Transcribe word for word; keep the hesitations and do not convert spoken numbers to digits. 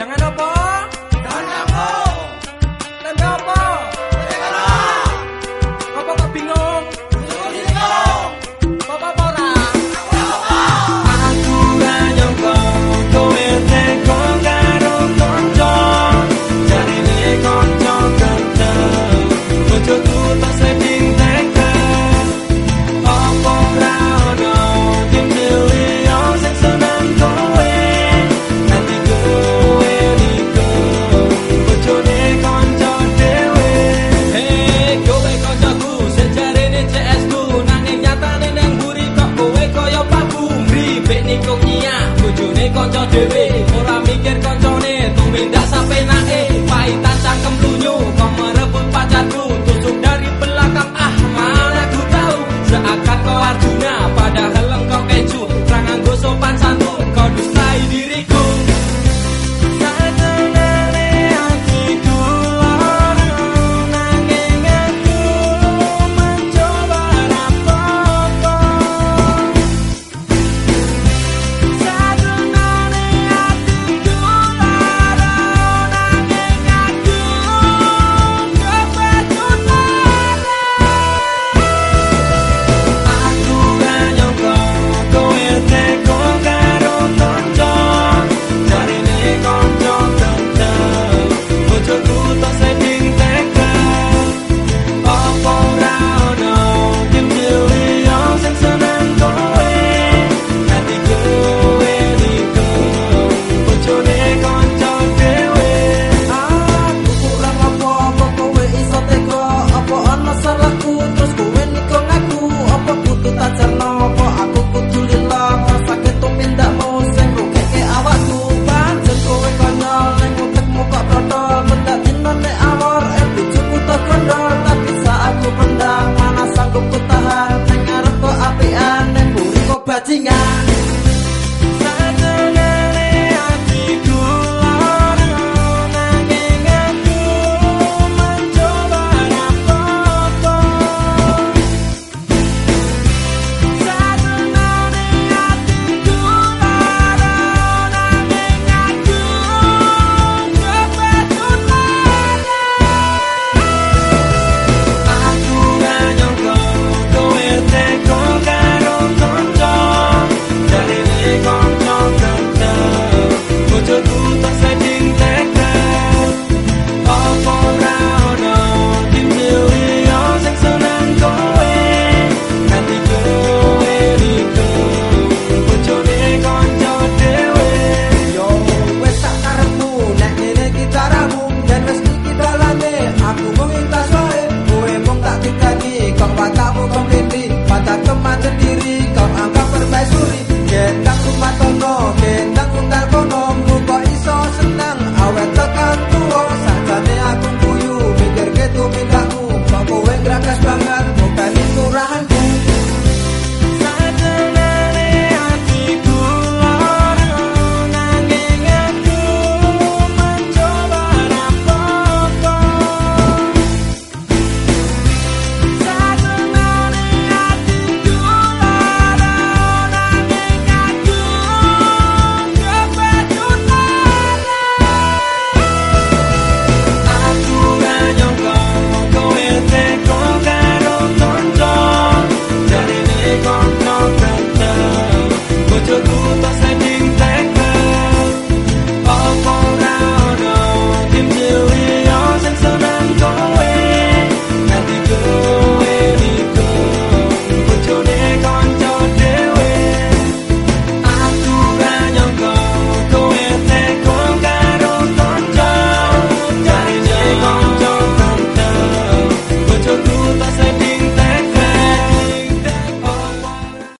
Jangan apa? Jangan kamu. Tanda apa? Jangan. Apa kok bingung? Bingung bingung. Apa ora? Aku ra nyangka kowe teko karo kanca. Jarine kanca ganteng. Bojoku tak seding teken. Apa ora ono sing liya sing seneng kowe. Nanti kowe niku bojone kanca dhewe. Hei, kowe kancaku, sejarene C S ku nanging nyatane nang mburi kok kowe kaya pabu. Mripek niku nyia, bojone kanca dhewe, ora mikir kancane tumindak sampe nake.